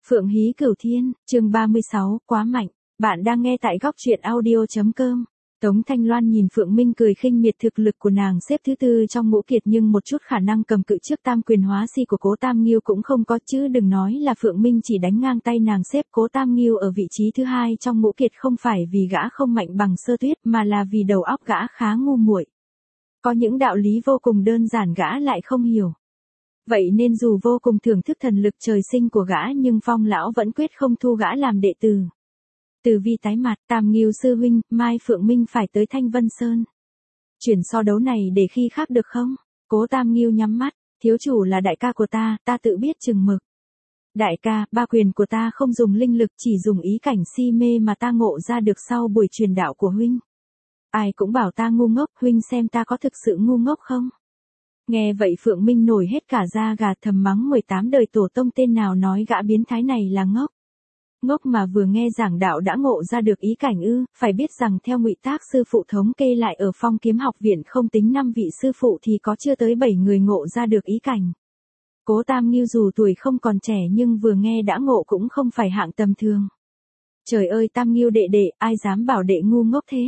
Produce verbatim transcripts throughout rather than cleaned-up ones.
Phượng Hí Cửu Thiên, chương ba mươi sáu, quá mạnh. Bạn đang nghe tại góc truyện audio.com. Tống Thanh Loan nhìn Phượng Minh cười khinh miệt, thực lực của nàng xếp thứ tư trong ngũ kiệt nhưng một chút khả năng cầm cự trước tam quyền hóa si của Cố Tam Nghiêu cũng không có, chứ đừng nói là Phượng Minh chỉ đánh ngang tay nàng xếp Cố Tam Nghiêu ở vị trí thứ hai trong ngũ kiệt, không phải vì gã không mạnh bằng Sơ Tuyết mà là vì đầu óc gã khá ngu muội. Có những đạo lý vô cùng đơn giản gã lại không hiểu. Vậy nên dù vô cùng thưởng thức thần lực trời sinh của gã nhưng Phong lão vẫn quyết không thu gã làm đệ tử. Từ Vi tái mặt, Tam Nghiêu sư huynh, mai Phượng Minh phải tới Thanh Vân Sơn. Chuyển so đấu này để khi khác được không? Cố Tam Nghiêu nhắm mắt, thiếu chủ là đại ca của ta, ta tự biết chừng mực. Đại ca, ba quyền của ta không dùng linh lực, chỉ dùng ý cảnh si mê mà ta ngộ ra được sau buổi truyền đạo của huynh. Ai cũng bảo ta ngu ngốc, huynh xem ta có thực sự ngu ngốc không? Nghe vậy Phượng Minh nổi hết cả da gà, thầm mắng mười tám đời tổ tông tên nào nói gã biến thái này là ngốc. Ngốc mà vừa nghe giảng đạo đã ngộ ra được ý cảnh ư? Phải biết rằng theo Ngụy Tác sư phụ thống kê lại ở Phong Kiếm học viện không tính năm vị sư phụ thì có chưa tới bảy người ngộ ra được ý cảnh. Cố Tam Nghiêu dù tuổi không còn trẻ nhưng vừa nghe đã ngộ cũng không phải hạng tầm thường. Trời ơi, Tam Nghiêu đệ đệ, ai dám bảo đệ ngu ngốc thế?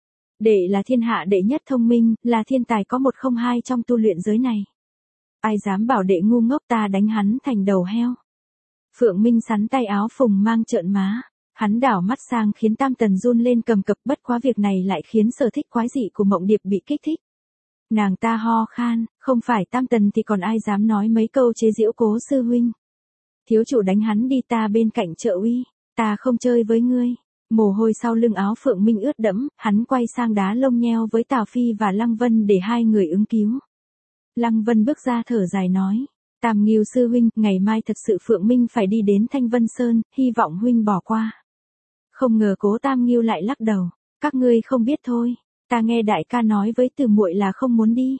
Đệ là thiên hạ đệ nhất thông minh, là thiên tài có một không hai trong tu luyện giới này. Ai dám bảo đệ ngu ngốc, ta đánh hắn thành đầu heo. Phượng Minh sắn tay áo phùng mang trợn má. Hắn đảo mắt sang khiến Tam Tần run lên cầm cập, bất quá việc này lại khiến sở thích quái dị của Mộng Điệp bị kích thích. Nàng ta ho khan, không phải Tam Tần thì còn ai dám nói mấy câu chế giễu Cố sư huynh. Thiếu chủ đánh hắn đi, ta bên cạnh trợ uy, ta không chơi với ngươi. Mồ hôi sau lưng áo Phượng Minh ướt đẫm, hắn quay sang đá lông nheo với Tào Phi và Lăng Vân để hai người ứng cứu. Lăng Vân bước ra thở dài nói, Tam Nghiêu sư huynh, ngày mai thật sự Phượng Minh phải đi đến Thanh Vân Sơn, hy vọng huynh bỏ qua. Không ngờ Cố Tam Nghiêu lại lắc đầu, các ngươi không biết thôi, ta nghe đại ca nói với Từ muội là không muốn đi.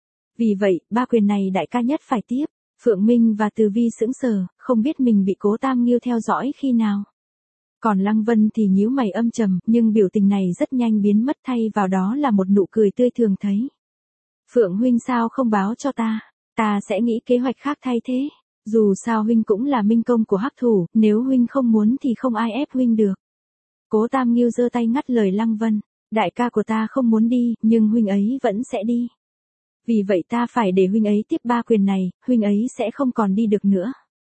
Vì vậy, ba quyền này đại ca nhất phải tiếp. Phượng Minh và Từ Vi sững sờ, không biết mình bị Cố Tam Nghiêu theo dõi khi nào. Còn Lăng Vân thì nhíu mày âm trầm, nhưng biểu tình này rất nhanh biến mất, thay vào đó là một nụ cười tươi thường thấy. Phượng huynh sao không báo cho ta, ta sẽ nghĩ kế hoạch khác thay thế. Dù sao huynh cũng là minh công của hắc thủ, nếu huynh không muốn thì không ai ép huynh được. Cố Tam Nghiêu giơ tay ngắt lời Lăng Vân, đại ca của ta không muốn đi, nhưng huynh ấy vẫn sẽ đi. Vì vậy ta phải để huynh ấy tiếp ba quyền này, huynh ấy sẽ không còn đi được nữa.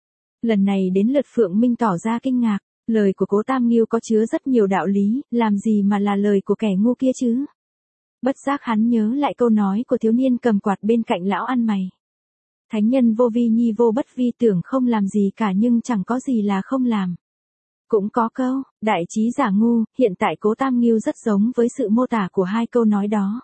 Lần này đến lượt Phượng Minh tỏ ra kinh ngạc. Lời của Cố Tam Nghiêu có chứa rất nhiều đạo lý, làm gì mà là lời của kẻ ngu kia chứ? Bất giác hắn nhớ lại câu nói của thiếu niên cầm quạt bên cạnh lão ăn mày. Thánh nhân vô vi nhi vô bất vi, tưởng không làm gì cả nhưng chẳng có gì là không làm. Cũng có câu, đại trí giả ngu, hiện tại Cố Tam Nghiêu rất giống với sự mô tả của hai câu nói đó.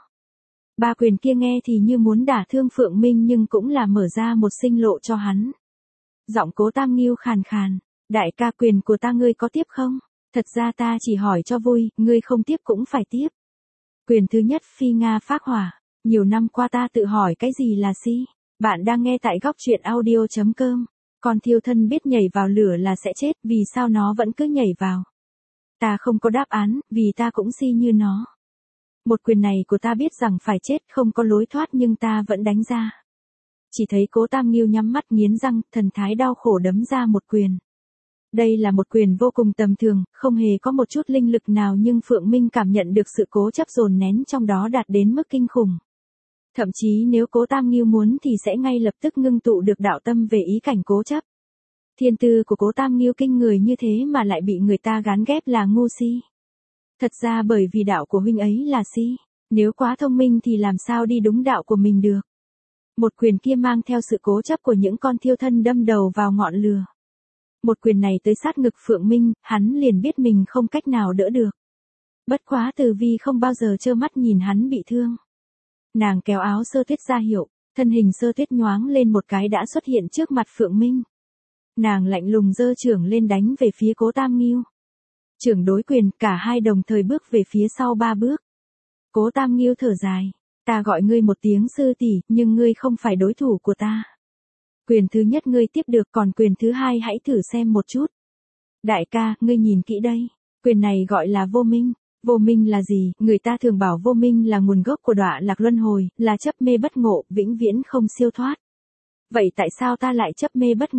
Ba quyền kia nghe thì như muốn đả thương Phượng Minh nhưng cũng là mở ra một sinh lộ cho hắn. Giọng Cố Tam Nghiêu khàn khàn. Đại ca, quyền của ta ngươi có tiếp không? Thật ra ta chỉ hỏi cho vui, ngươi không tiếp cũng phải tiếp. Quyền thứ nhất phi Nga phác hỏa. Nhiều năm qua ta tự hỏi cái gì là si. Bạn đang nghe tại góc truyện audio.com. Con thiêu thân biết nhảy vào lửa là sẽ chết, vì sao nó vẫn cứ nhảy vào? Ta không có đáp án, vì ta cũng si như nó. Một quyền này của ta biết rằng phải chết, không có lối thoát nhưng ta vẫn đánh ra. Chỉ thấy Cố Tam Nghiêu nhắm mắt nghiến răng, thần thái đau khổ đấm ra một quyền. Đây là một quyền vô cùng tầm thường, không hề có một chút linh lực nào nhưng Phượng Minh cảm nhận được sự cố chấp dồn nén trong đó đạt đến mức kinh khủng. Thậm chí nếu Cố Tam Nghiêu muốn thì sẽ ngay lập tức ngưng tụ được đạo tâm về ý cảnh cố chấp. Thiên tư của Cố Tam Nghiêu kinh người như thế mà lại bị người ta gán ghép là ngu si. Thật ra bởi vì đạo của huynh ấy là si, nếu quá thông minh thì làm sao đi đúng đạo của mình được. Một quyền kia mang theo sự cố chấp của những con thiêu thân đâm đầu vào ngọn lửa. Một quyền này tới sát ngực Phượng Minh, hắn liền biết mình không cách nào đỡ được. Bất quá Từ Vi không bao giờ trơ mắt nhìn hắn bị thương. Nàng kéo áo Sơ Tuyết ra hiệu, thân hình Sơ Tuyết nhoáng lên một cái đã xuất hiện trước mặt Phượng Minh. Nàng lạnh lùng giơ chưởng lên đánh về phía Cố Tam Nghiêu. Chưởng đối quyền, cả hai đồng thời bước về phía sau ba bước. Cố Tam Nghiêu thở dài, ta gọi ngươi một tiếng sư tỷ, nhưng ngươi không phải đối thủ của ta. Quyền thứ nhất ngươi tiếp được, còn quyền thứ hai hãy thử xem một chút. Đại ca, ngươi nhìn kỹ đây. Quyền này gọi là vô minh. Vô minh là gì? Người ta thường bảo vô minh là nguồn gốc của đọa lạc luân hồi, là chấp mê bất ngộ, vĩnh viễn không siêu thoát. Vậy tại sao ta lại chấp mê bất ngộ?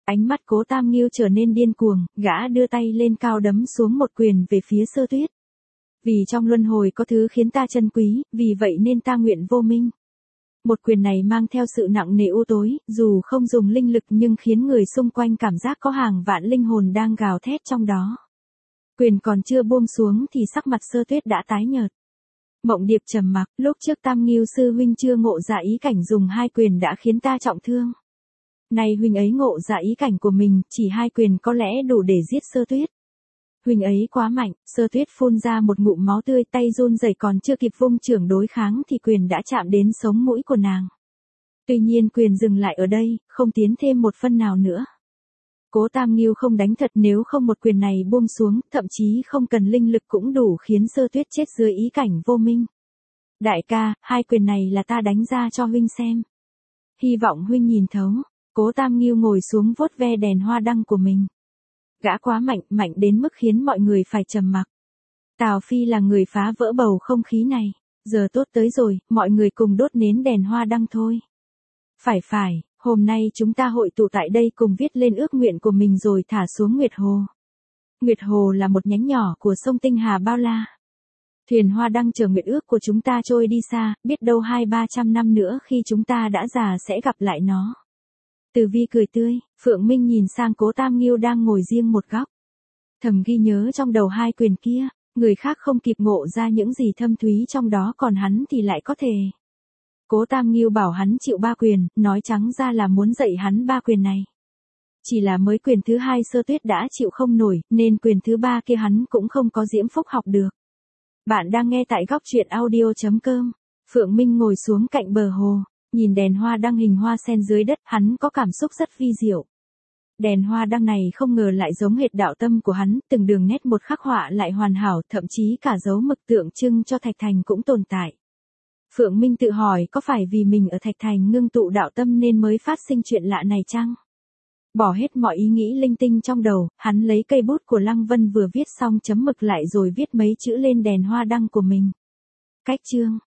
Ánh mắt Cố Tam Nghiêu trở nên điên cuồng, gã đưa tay lên cao đấm xuống một quyền về phía Sơ Tuyết. Vì trong luân hồi có thứ khiến ta trân quý, vì vậy nên ta nguyện vô minh. Một quyền này mang theo sự nặng nề u tối, dù không dùng linh lực nhưng khiến người xung quanh cảm giác có hàng vạn linh hồn đang gào thét trong đó. Quyền còn chưa buông xuống thì sắc mặt Sơ Tuyết đã tái nhợt. Mộng Điệp trầm mặc, lúc trước Tam Nghiêu sư huynh chưa ngộ ra ý cảnh dùng hai quyền đã khiến ta trọng thương. Nay huynh ấy ngộ ra ý cảnh của mình, chỉ hai quyền có lẽ đủ để giết Sơ Tuyết. Huynh ấy quá mạnh, Sơ Tuyết phun ra một ngụm máu tươi, tay run rẩy còn chưa kịp vung chưởng đối kháng thì quyền đã chạm đến sống mũi của nàng. Tuy nhiên quyền dừng lại ở đây, không tiến thêm một phân nào nữa. Cố Tam Nghiêu không đánh thật, nếu không một quyền này buông xuống, thậm chí không cần linh lực cũng đủ khiến Sơ Tuyết chết dưới ý cảnh vô minh. Đại ca, hai quyền này là ta đánh ra cho huynh xem. Hy vọng huynh nhìn thấu. Cố Tam Nghiêu ngồi xuống vuốt ve đèn hoa đăng của mình. Gã quá mạnh, mạnh đến mức khiến mọi người phải trầm mặc. Tào Phi là người phá vỡ bầu không khí này. Giờ tốt tới rồi, mọi người cùng đốt nến đèn hoa đăng thôi. Phải phải, hôm nay chúng ta hội tụ tại đây cùng viết lên ước nguyện của mình rồi thả xuống Nguyệt Hồ. Nguyệt Hồ là một nhánh nhỏ của sông Tinh Hà bao la. Thuyền hoa đăng chở nguyện ước của chúng ta trôi đi xa, biết đâu hai ba trăm năm nữa khi chúng ta đã già sẽ gặp lại nó. Từ Vi cười tươi, Phượng Minh nhìn sang Cố Tam Nghiêu đang ngồi riêng một góc. Thầm ghi nhớ trong đầu hai quyền kia, người khác không kịp ngộ ra những gì thâm thúy trong đó, còn hắn thì lại có thể. Cố Tam Nghiêu bảo hắn chịu ba quyền, nói trắng ra là muốn dạy hắn ba quyền này. Chỉ là mới quyền thứ hai Sơ Tuyết đã chịu không nổi, nên quyền thứ ba kia hắn cũng không có diễm phúc học được. Bạn đang nghe tại góc truyện audio chấm com. Phượng Minh ngồi xuống cạnh bờ hồ, nhìn đèn hoa đăng hình hoa sen dưới đất, hắn có cảm xúc rất vi diệu. Đèn hoa đăng này không ngờ lại giống hệt đạo tâm của hắn, từng đường nét một khắc họa lại hoàn hảo, thậm chí cả dấu mực tượng trưng cho Thạch Thành cũng tồn tại. Phượng Minh tự hỏi có phải vì mình ở Thạch Thành ngưng tụ đạo tâm nên mới phát sinh chuyện lạ này chăng? Bỏ hết mọi ý nghĩ linh tinh trong đầu, hắn lấy cây bút của Lăng Vân vừa viết xong chấm mực lại rồi viết mấy chữ lên đèn hoa đăng của mình. Cách chương